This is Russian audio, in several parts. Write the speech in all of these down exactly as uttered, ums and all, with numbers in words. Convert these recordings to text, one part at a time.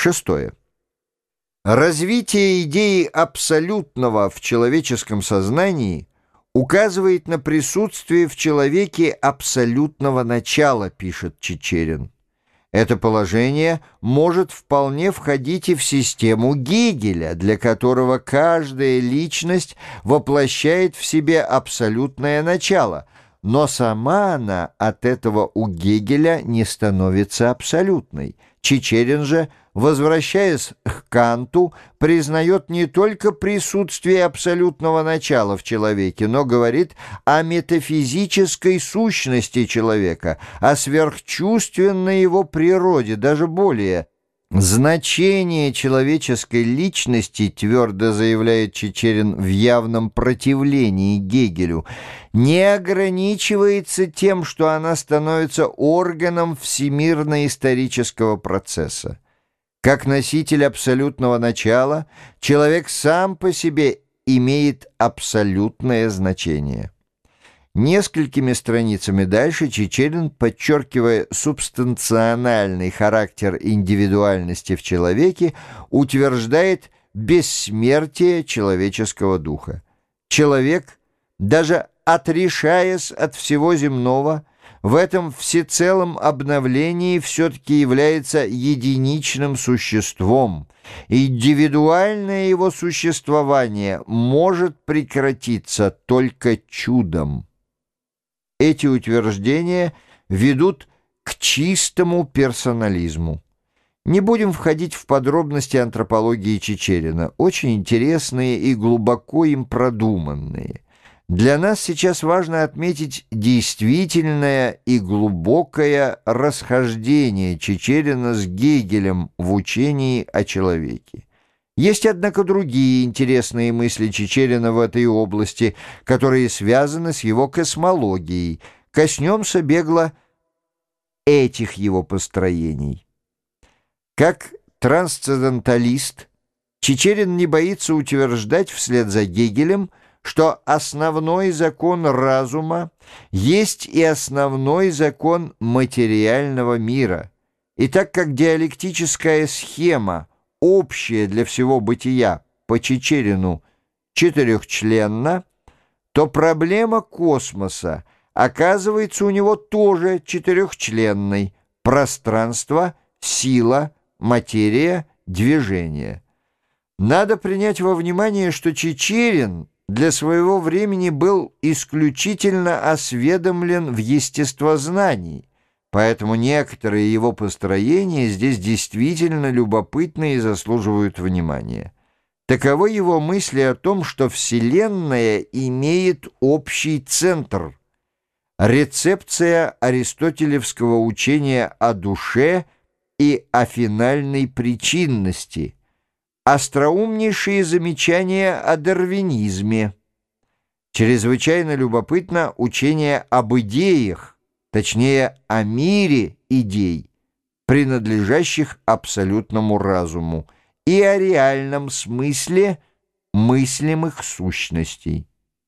Шестое. Развитие идеи абсолютного в человеческом сознании указывает на присутствие в человеке абсолютного начала, пишет Чичерин. Это положение может вполне входить и в систему Гегеля, для которого каждая личность воплощает в себе абсолютное начало, но сама она от этого у Гегеля не становится абсолютной. Чичерин же, возвращаясь к Канту, признает не только присутствие абсолютного начала в человеке, но говорит о метафизической сущности человека, о сверхчувственной его природе, даже более. Значение человеческой личности, твердо заявляет Чичерин в явном противлении Гегелю, не ограничивается тем, что она становится органом всемирно-исторического процесса. Как носитель абсолютного начала, человек сам по себе имеет абсолютное значение. Несколькими страницами дальше Чичерин, подчеркивая субстанциональный характер индивидуальности в человеке, утверждает бессмертие человеческого духа. Человек, даже отрешаясь от всего земного, в этом всецелом обновлении все-таки является единичным существом. Индивидуальное его существование может прекратиться только чудом. Эти утверждения ведут к чистому персонализму. Не будем входить в подробности антропологии Чичерина, очень интересные и глубоко им продуманные. Для нас сейчас важно отметить действительное и глубокое расхождение Чичерина с Гегелем в учении о человеке. Есть, однако, другие интересные мысли Чичерина в этой области, которые связаны с его космологией. Коснемся бегло этих его построений. Как трансценденталист, Чичерин не боится утверждать вслед за Гегелем, что основной закон разума есть и основной закон материального мира. И так как диалектическая схема, общая для всего бытия, по Чичерину четырехчленна, то проблема космоса оказывается у него тоже четырехчленной: пространство, сила, материя, движение. Надо принять во внимание, что Чичерин для своего времени был исключительно осведомлен в естествознании, поэтому некоторые его построения здесь действительно любопытны и заслуживают внимания. Таковы его мысли о том, что Вселенная имеет общий центр. Рецепция аристотелевского учения о душе и о финальной причинности. Остроумнейшие замечания о дарвинизме. Чрезвычайно любопытно учение об идеях, точнее, о мире идей, принадлежащих абсолютному разуму, и о реальном смысле мыслимых сущностей.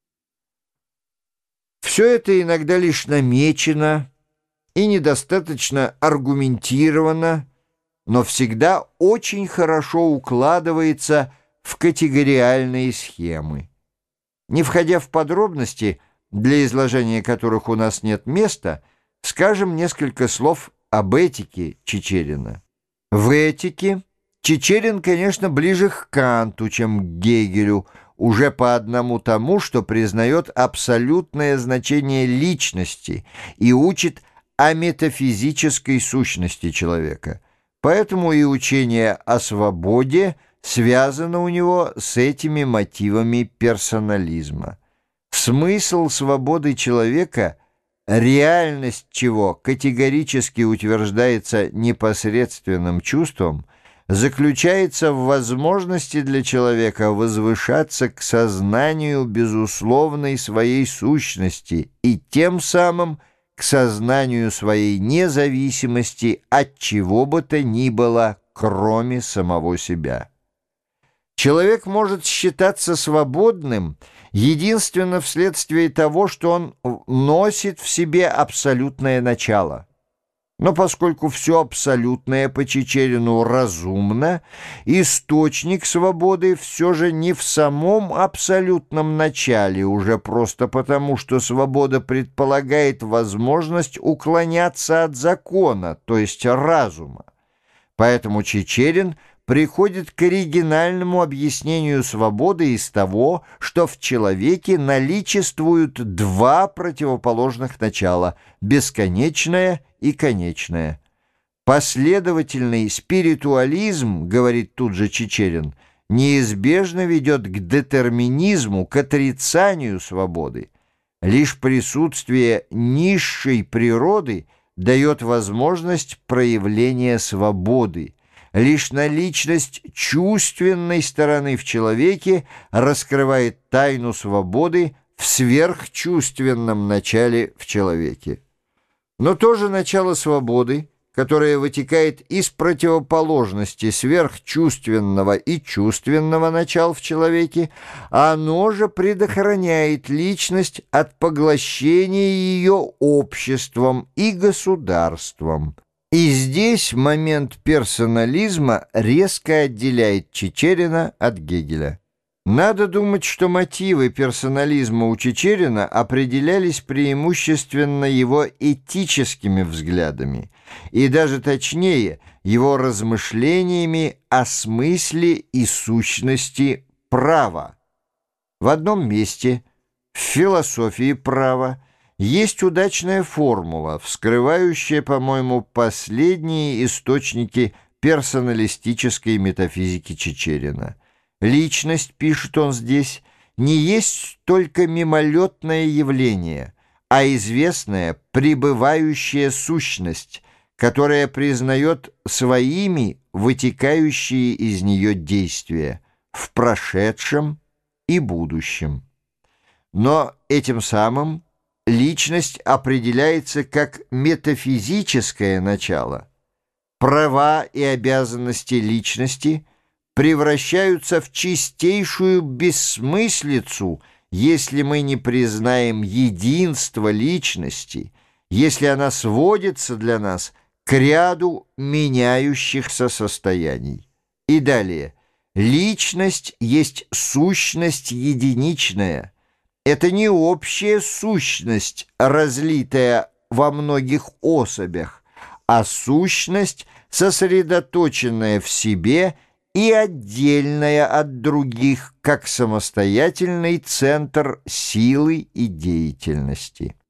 Все это иногда лишь намечено и недостаточно аргументировано, но всегда очень хорошо укладывается в категориальные схемы. Не входя в подробности, для изложения которых у нас нет места, скажем несколько слов об этике Чичерина. В этике Чичерин, конечно, ближе к Канту, чем к Гегелю, уже по одному тому, что признает абсолютное значение личности и учит о метафизической сущности человека. Поэтому и учение о свободе связано у него с этими мотивами персонализма. Смысл свободы человека, реальность чего категорически утверждается непосредственным чувством, заключается в возможности для человека возвышаться к сознанию безусловной своей сущности и тем самым к сознанию своей независимости от чего бы то ни было, кроме самого себя. Человек может считаться свободным единственно вследствие того, что он носит в себе абсолютное начало. Но поскольку все абсолютное по Чичерину разумно, источник свободы все же не в самом абсолютном начале, уже просто потому, что свобода предполагает возможность уклоняться от закона, то есть разума. Поэтому Чичерин приходит к оригинальному объяснению свободы из того, что в человеке наличествуют два противоположных начала – бесконечное и конечное. Последовательный спиритуализм, говорит тут же Чичерин, неизбежно ведет к детерминизму, к отрицанию свободы. Лишь присутствие низшей природы дает возможность проявления свободы. Лишь наличность чувственной стороны в человеке раскрывает тайну свободы в сверхчувственном начале в человеке. Но то же начало свободы, которое вытекает из противоположности сверхчувственного и чувственного начал в человеке, оно же предохраняет личность от поглощения ее обществом и государством. И здесь момент персонализма резко отделяет Чичерина от Гегеля. Надо думать, что мотивы персонализма у Чичерина определялись преимущественно его этическими взглядами, и даже точнее, его размышлениями о смысле и сущности права. В одном месте, в философии права, есть удачная формула, вскрывающая, по-моему, последние источники персоналистической метафизики Чичерина. Личность, пишет он здесь, не есть только мимолетное явление, а известная пребывающая сущность, которая признает своими вытекающие из нее действия в прошедшем и будущем. Но этим самым личность определяется как метафизическое начало. Права и обязанности личности превращаются в чистейшую бессмыслицу, если мы не признаем единство личности, если она сводится для нас к ряду меняющихся состояний. И далее. Личность есть сущность единичная. Это не общая сущность, разлитая во многих особях, а сущность, сосредоточенная в себе и отдельная от других, как самостоятельный центр силы и деятельности.